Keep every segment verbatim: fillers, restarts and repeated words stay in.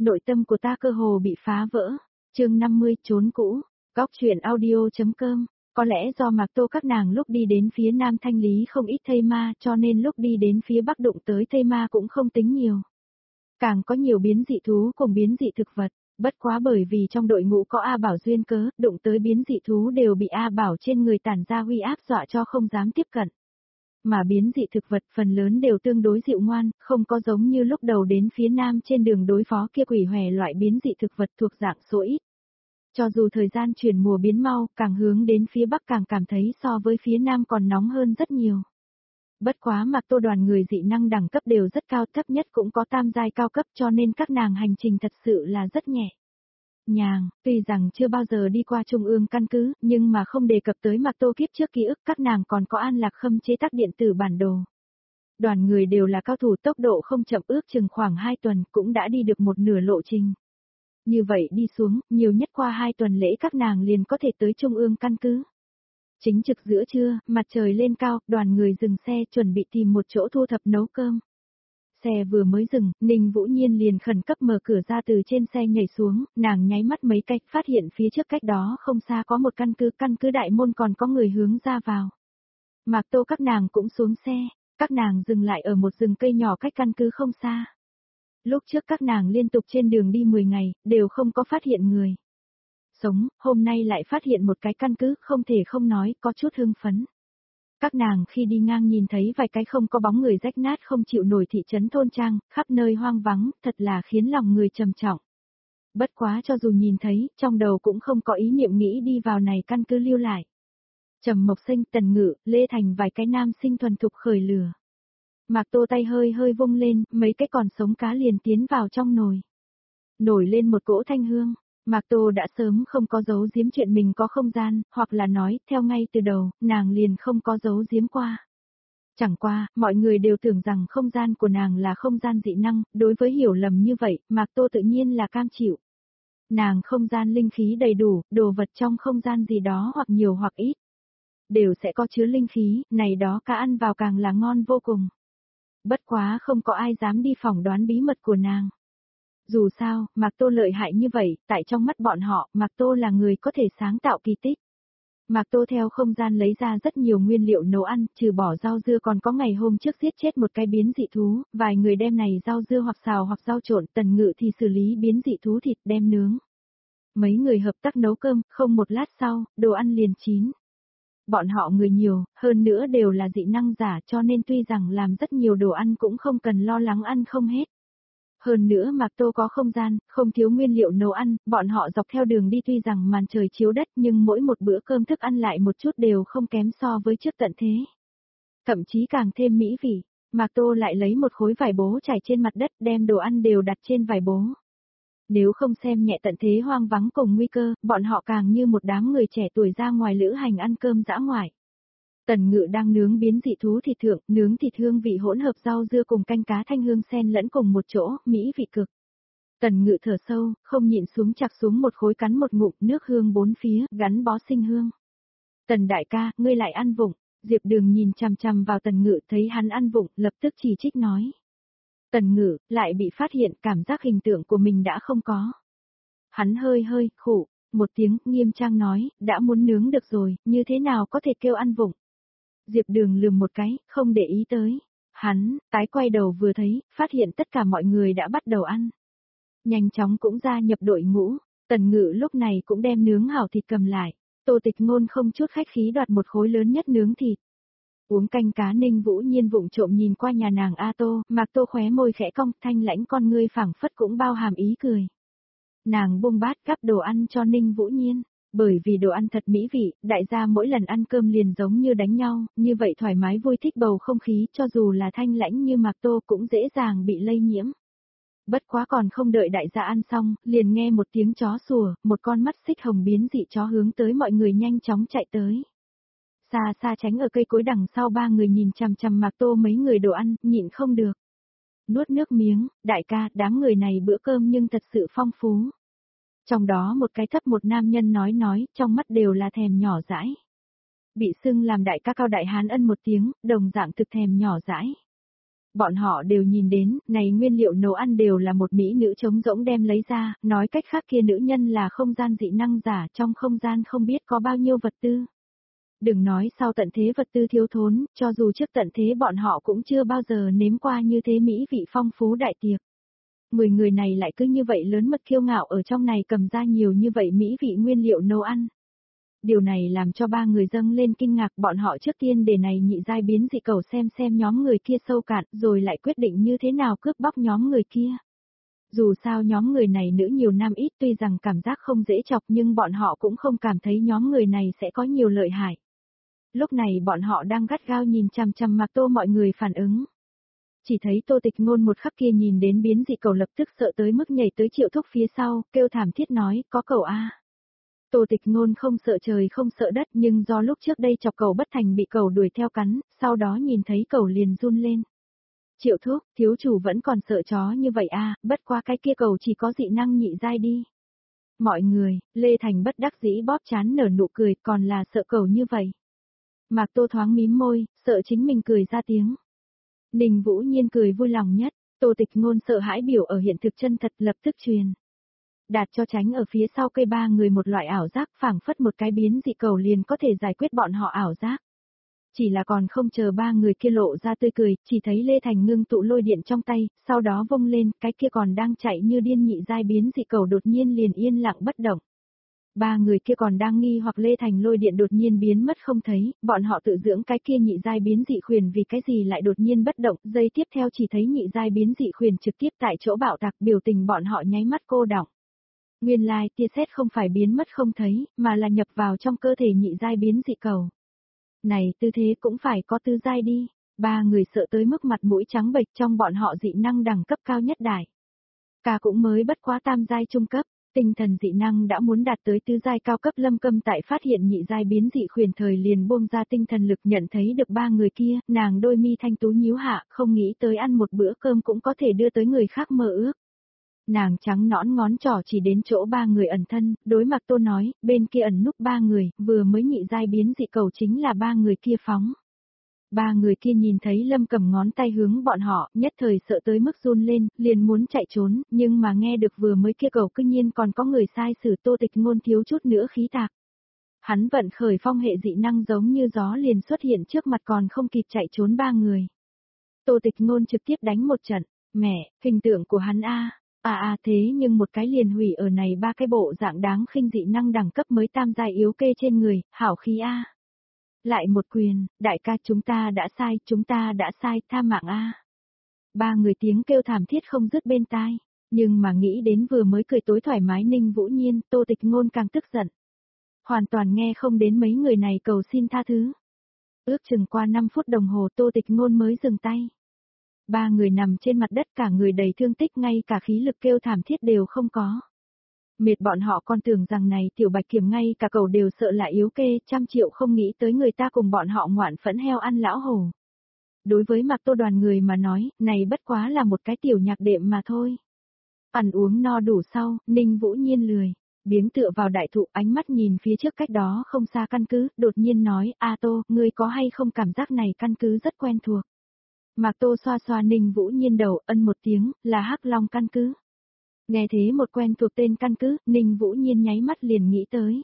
nội tâm của ta cơ hồ bị phá vỡ. Chương năm mươi, trốn cũ. Góc truyện audio.com. Có lẽ do Mạc Tô các nàng lúc đi đến phía nam thanh lý không ít thây ma, cho nên lúc đi đến phía bắc đụng tới thây ma cũng không tính nhiều. Càng có nhiều biến dị thú cùng biến dị thực vật, bất quá bởi vì trong đội ngũ có A Bảo duyên cớ, đụng tới biến dị thú đều bị A Bảo trên người tản ra uy áp dọa cho không dám tiếp cận. Mà biến dị thực vật phần lớn đều tương đối dịu ngoan, không có giống như lúc đầu đến phía nam trên đường đối phó kia quỷ hòe loại biến dị thực vật thuộc dạng số ít. Cho dù thời gian chuyển mùa biến mau, càng hướng đến phía bắc càng cảm thấy so với phía nam còn nóng hơn rất nhiều. Bất quá Mạc Tô đoàn người dị năng đẳng cấp đều rất cao, thấp nhất cũng có tam giai cao cấp, cho nên các nàng hành trình thật sự là rất nhẹ nhàng, tuy rằng chưa bao giờ đi qua trung ương căn cứ, nhưng mà không đề cập tới Mạc Tô kiếp trước ký ức, các nàng còn có An Lạc Khâm chế tác điện tử bản đồ. Đoàn người đều là cao thủ, tốc độ không chậm, ước chừng khoảng hai tuần cũng đã đi được một nửa lộ trình. Như vậy đi xuống, nhiều nhất qua hai tuần lễ các nàng liền có thể tới trung ương căn cứ. Chính trực giữa trưa, mặt trời lên cao, đoàn người dừng xe chuẩn bị tìm một chỗ thu thập nấu cơm. Xe vừa mới dừng, Ninh Vũ Nhiên liền khẩn cấp mở cửa ra từ trên xe nhảy xuống, nàng nháy mắt mấy cách phát hiện phía trước cách đó không xa có một căn cứ, căn cứ đại môn còn có người hướng ra vào. Mạc Tô các nàng cũng xuống xe, các nàng dừng lại ở một rừng cây nhỏ cách căn cứ không xa. Lúc trước các nàng liên tục trên đường đi mười ngày, đều không có phát hiện người sống, hôm nay lại phát hiện một cái căn cứ, không thể không nói, có chút hưng phấn. Các nàng khi đi ngang nhìn thấy vài cái không có bóng người rách nát không chịu nổi thị trấn thôn trang, khắp nơi hoang vắng, thật là khiến lòng người trầm trọng. Bất quá cho dù nhìn thấy, trong đầu cũng không có ý niệm nghĩ đi vào này căn cứ lưu lại. Trầm Mộc Sinh, Tần Ngự, Lê Thành vài cái nam sinh thuần thục khởi lửa. Mạc Tô tay hơi hơi vung lên, mấy cái còn sống cá liền tiến vào trong nồi. Nổi lên một cỗ thanh hương. Mạc Tô đã sớm không có giấu giếm chuyện mình có không gian, hoặc là nói, theo ngay từ đầu, nàng liền không có giấu giếm qua. Chẳng qua, mọi người đều tưởng rằng không gian của nàng là không gian dị năng, đối với hiểu lầm như vậy, Mạc Tô tự nhiên là cam chịu. Nàng không gian linh khí đầy đủ, đồ vật trong không gian gì đó hoặc nhiều hoặc ít, đều sẽ có chứa linh khí, này đó cá ăn vào càng là ngon vô cùng. Bất quá không có ai dám đi phỏng đoán bí mật của nàng. Dù sao, Mạc Tô lợi hại như vậy, tại trong mắt bọn họ, Mạc Tô là người có thể sáng tạo kỳ tích. Mạc Tô theo không gian lấy ra rất nhiều nguyên liệu nấu ăn, trừ bỏ rau dưa còn có ngày hôm trước giết chết một cái biến dị thú, vài người đem này rau dưa hoặc xào hoặc rau trộn, Tần Ngự thì xử lý biến dị thú thịt đem nướng. Mấy người hợp tác nấu cơm, không một lát sau, đồ ăn liền chín. Bọn họ người nhiều, hơn nữa đều là dị năng giả, cho nên tuy rằng làm rất nhiều đồ ăn cũng không cần lo lắng ăn không hết. Hơn nữa Mạc Tô có không gian, không thiếu nguyên liệu nấu ăn, bọn họ dọc theo đường đi tuy rằng màn trời chiếu đất nhưng mỗi một bữa cơm thức ăn lại một chút đều không kém so với trước tận thế. Thậm chí càng thêm mỹ vị, Mạc Tô lại lấy một khối vải bố trải trên mặt đất đem đồ ăn đều đặt trên vải bố. Nếu không xem nhẹ tận thế hoang vắng cùng nguy cơ, bọn họ càng như một đám người trẻ tuổi ra ngoài lữ hành ăn cơm dã ngoại. Tần Ngự đang nướng biến dị thú thịt thượng, nướng thịt hương vị hỗn hợp rau dưa cùng canh cá thanh hương xen lẫn cùng một chỗ, mỹ vị cực. Tần Ngự thở sâu, không nhịn xuống chặt xuống một khối cắn một ngụm, nước hương bốn phía, gắn bó sinh hương. Tần đại ca, ngươi lại ăn vụng. Diệp Đường nhìn chằm chằm vào Tần Ngự, thấy hắn ăn vụng, lập tức chỉ trích nói. Tần Ngự, lại bị phát hiện cảm giác hình tượng của mình đã không có. Hắn hơi hơi, khụ, một tiếng, nghiêm trang nói, đã muốn nướng được rồi, như thế nào có thể kêu ăn vụng. Diệp Đường lườm một cái, không để ý tới. Hắn, tái quay đầu vừa thấy, phát hiện tất cả mọi người đã bắt đầu ăn. Nhanh chóng cũng gia nhập đội ngũ, Tần Ngự lúc này cũng đem nướng hảo thịt cầm lại. Tô Tịch Ngôn không chút khách khí đoạt một khối lớn nhất nướng thịt. Uống canh cá Ninh Vũ Nhiên vụng trộm nhìn qua nhà nàng A Tô, Mạc Tô khóe môi khẽ cong, thanh lãnh con ngươi phảng phất cũng bao hàm ý cười. Nàng buông bát gắp đồ ăn cho Ninh Vũ Nhiên. Bởi vì đồ ăn thật mỹ vị, đại gia mỗi lần ăn cơm liền giống như đánh nhau, như vậy thoải mái vui thích bầu không khí, cho dù là thanh lãnh như Mạc Tô cũng dễ dàng bị lây nhiễm. Bất quá còn không đợi đại gia ăn xong, liền nghe một tiếng chó sủa, một con mắt xích hồng biến dị chó hướng tới mọi người nhanh chóng chạy tới. Xa xa tránh ở cây cối đằng sau ba người nhìn chằm chằm Mạc Tô mấy người đồ ăn, nhịn không được. Nuốt nước miếng, đại ca, đám người này bữa cơm nhưng thật sự phong phú. Trong đó một cái thấp một nam nhân nói nói, trong mắt đều là thèm nhỏ dãi. Bị xưng làm đại ca cao đại hán ân một tiếng, đồng dạng thực thèm nhỏ dãi. Bọn họ đều nhìn đến, này nguyên liệu nấu ăn đều là một mỹ nữ trống rỗng đem lấy ra, nói cách khác kia nữ nhân là không gian dị năng giả, trong không gian không biết có bao nhiêu vật tư. Đừng nói sau tận thế vật tư thiếu thốn, cho dù trước tận thế bọn họ cũng chưa bao giờ nếm qua như thế mỹ vị phong phú đại tiệc. Mười người này lại cứ như vậy lớn mật kiêu ngạo ở trong này cầm ra nhiều như vậy mỹ vị nguyên liệu nấu ăn. Điều này làm cho ba người dâng lên kinh ngạc, bọn họ trước tiên để này nhị giai biến dị cầu xem xem nhóm người kia sâu cạn rồi lại quyết định như thế nào cướp bóc nhóm người kia. Dù sao nhóm người này nữ nhiều nam ít, tuy rằng cảm giác không dễ chọc nhưng bọn họ cũng không cảm thấy nhóm người này sẽ có nhiều lợi hại. Lúc này bọn họ đang gắt gao nhìn chằm chằm Mạc Tô, mọi người phản ứng. Chỉ thấy Tô Tịch Ngôn một khắc kia nhìn đến biến dị cầu lập tức sợ tới mức nhảy tới Triệu Thúc phía sau, kêu thảm thiết nói, có cầu a. Tô Tịch Ngôn không sợ trời không sợ đất, nhưng do lúc trước đây chọc cầu bất thành bị cầu đuổi theo cắn, sau đó nhìn thấy cầu liền run lên. Triệu Thúc, thiếu chủ vẫn còn sợ chó như vậy a, bất quá cái kia cầu chỉ có dị năng nhị giai đi. Mọi người, Lê Thành bất đắc dĩ bóp trán nở nụ cười, còn là sợ cầu như vậy. Mạc Tô thoáng mím môi, sợ chính mình cười ra tiếng. Ninh Vũ Nhiên cười vui lòng nhất, Tô Tịch Ngôn sợ hãi biểu ở hiện thực chân thật lập tức truyền. Đạt cho tránh ở phía sau cây ba người một loại ảo giác, phảng phất một cái biến dị cầu liền có thể giải quyết bọn họ ảo giác. Chỉ là còn không chờ ba người kia lộ ra tươi cười, chỉ thấy Lê Thành ngưng tụ lôi điện trong tay, sau đó vung lên, cái kia còn đang chạy như điên nhị giai biến dị cầu đột nhiên liền yên lặng bất động. Ba người kia còn đang nghi hoặc Lê Thành lôi điện đột nhiên biến mất không thấy, bọn họ tự dưỡng cái kia nhị giai biến dị khuyển vì cái gì lại đột nhiên bất động, giây tiếp theo chỉ thấy nhị giai biến dị khuyển trực tiếp tại chỗ bạo tạc, biểu tình bọn họ nháy mắt cô đọng. Nguyên lai tia sét không phải biến mất không thấy, mà là nhập vào trong cơ thể nhị giai biến dị cầu. Này tư thế cũng phải có tư giai đi, ba người sợ tới mức mặt mũi trắng bệch, trong bọn họ dị năng đẳng cấp cao nhất đại. Cả cũng mới bất quá tam giai trung cấp. Tinh thần dị năng đã muốn đạt tới tứ giai cao cấp. Lâm Câm tại phát hiện nhị giai biến dị khuyển thời liền buông ra tinh thần lực, nhận thấy được ba người kia, nàng đôi mi thanh tú nhíu hạ, không nghĩ tới ăn một bữa cơm cũng có thể đưa tới người khác mơ ước. Nàng trắng nõn ngón trỏ chỉ đến chỗ ba người ẩn thân, đối Mạc Tô nói, bên kia ẩn núp ba người, vừa mới nhị giai biến dị cầu chính là ba người kia phóng. Ba người kia nhìn thấy Lâm cầm ngón tay hướng bọn họ, nhất thời sợ tới mức run lên, liền muốn chạy trốn, nhưng mà nghe được vừa mới kia cầu cư nhiên còn có người sai xử. Tô Tịch Ngôn thiếu chút nữa khí tạc. Hắn vận khởi phong hệ dị năng giống như gió liền xuất hiện trước mặt, còn không kịp chạy trốn ba người. Tô Tịch Ngôn trực tiếp đánh một trận, mẹ, hình tượng của hắn a, à à thế nhưng một cái liền hủy ở này ba cái bộ dạng đáng khinh dị năng đẳng cấp mới tam giai yếu kê trên người, hảo khí a. Lại một quyền, đại ca chúng ta đã sai, chúng ta đã sai, tha mạng a. Ba người tiếng kêu thảm thiết không dứt bên tai, nhưng mà nghĩ đến vừa mới cười tối thoải mái Ninh Vũ Nhiên, Tô Tịch Ngôn càng tức giận. Hoàn toàn nghe không đến mấy người này cầu xin tha thứ. Ước chừng qua năm phút đồng hồ Tô Tịch Ngôn mới dừng tay. Ba người nằm trên mặt đất, cả người đầy thương tích, ngay cả khí lực kêu thảm thiết đều không có. Mệt bọn họ còn tưởng rằng này tiểu bạch kiểm ngay cả cầu đều sợ là yếu kê, trăm triệu không nghĩ tới người ta cùng bọn họ ngoạn phẫn heo ăn lão hổ. Đối với Mạc Tô đoàn người mà nói, này bất quá là một cái tiểu nhạc đệm mà thôi. Ăn uống no đủ sau, Ninh Vũ Nhiên lười, biếng tựa vào đại thụ, ánh mắt nhìn phía trước cách đó không xa căn cứ, đột nhiên nói, A Tô, ngươi có hay không cảm giác này căn cứ rất quen thuộc. Mạc Tô xoa xoa Ninh Vũ Nhiên đầu, ân một tiếng, là Hắc Long căn cứ. Nghe thế một quen thuộc tên căn cứ, Ninh Vũ Nhiên nháy mắt liền nghĩ tới.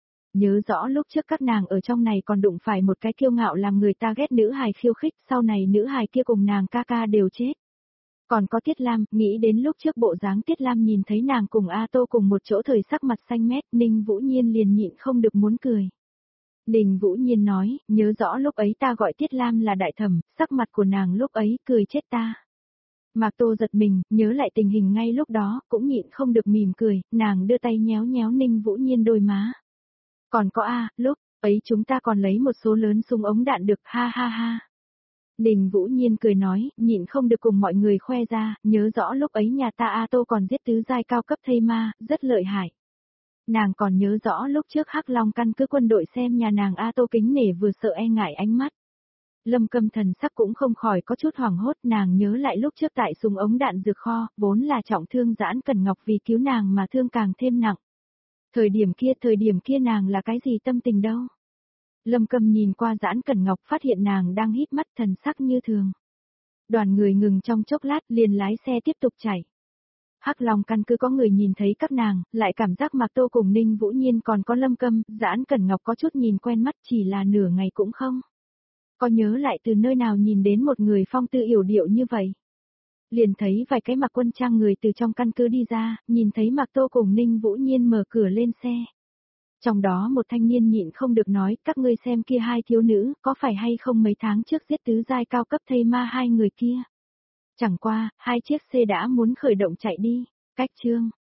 Nhớ rõ lúc trước các nàng ở trong này còn đụng phải một cái kiêu ngạo làm người ta ghét nữ hài khiêu khích, sau này nữ hài kia cùng nàng ca ca đều chết. Còn có Tiết Lam, nghĩ đến lúc trước bộ dáng Tiết Lam nhìn thấy nàng cùng A Tô cùng một chỗ thời sắc mặt xanh mét, Ninh Vũ Nhiên liền nhịn không được muốn cười. Ninh Vũ Nhiên nói, nhớ rõ lúc ấy ta gọi Tiết Lam là đại thẩm, sắc mặt của nàng lúc ấy cười chết ta. Mạc Tô giật mình, nhớ lại tình hình ngay lúc đó, cũng nhịn không được mỉm cười, nàng đưa tay nhéo nhéo Ninh Vũ Nhiên đôi má. Còn có a, lúc ấy chúng ta còn lấy một số lớn súng ống đạn được, ha ha ha. Ninh Vũ Nhiên cười nói, nhịn không được cùng mọi người khoe ra, nhớ rõ lúc ấy nhà ta A Tô còn giết tứ giai cao cấp thây ma, rất lợi hại. Nàng còn nhớ rõ lúc trước Hắc Long căn cứ quân đội xem nhà nàng A Tô kính nể vừa sợ e ngại ánh mắt. Lâm Câm thần sắc cũng không khỏi có chút hoảng hốt, nàng nhớ lại lúc trước tại súng ống đạn dược kho, vốn là trọng thương Giãn Cẩn Ngọc vì cứu nàng mà thương càng thêm nặng. Thời điểm kia, thời điểm kia nàng là cái gì tâm tình đâu. Lâm Câm nhìn qua Giãn Cẩn Ngọc phát hiện nàng đang híp mắt, thần sắc như thường. Đoàn người ngừng trong chốc lát liền lái xe tiếp tục chạy. Hắc Long căn cứ có người nhìn thấy các nàng, lại cảm giác Mạc Tô cùng Ninh Vũ Nhiên còn có Lâm Câm, Giãn Cẩn Ngọc có chút nhìn quen mắt chỉ là nửa ngày cũng không. Có nhớ lại từ nơi nào nhìn đến một người phong tư yểu điệu như vậy. Liền thấy vài cái mặc quân trang người từ trong căn cứ đi ra, nhìn thấy Mạc Tô cùng Ninh Vũ Nhiên mở cửa lên xe. Trong đó một thanh niên nhịn không được nói, các ngươi xem kia hai thiếu nữ, có phải hay không mấy tháng trước giết tứ giai cao cấp thây ma hai người kia. Chẳng qua, hai chiếc xe đã muốn khởi động chạy đi, cách chương.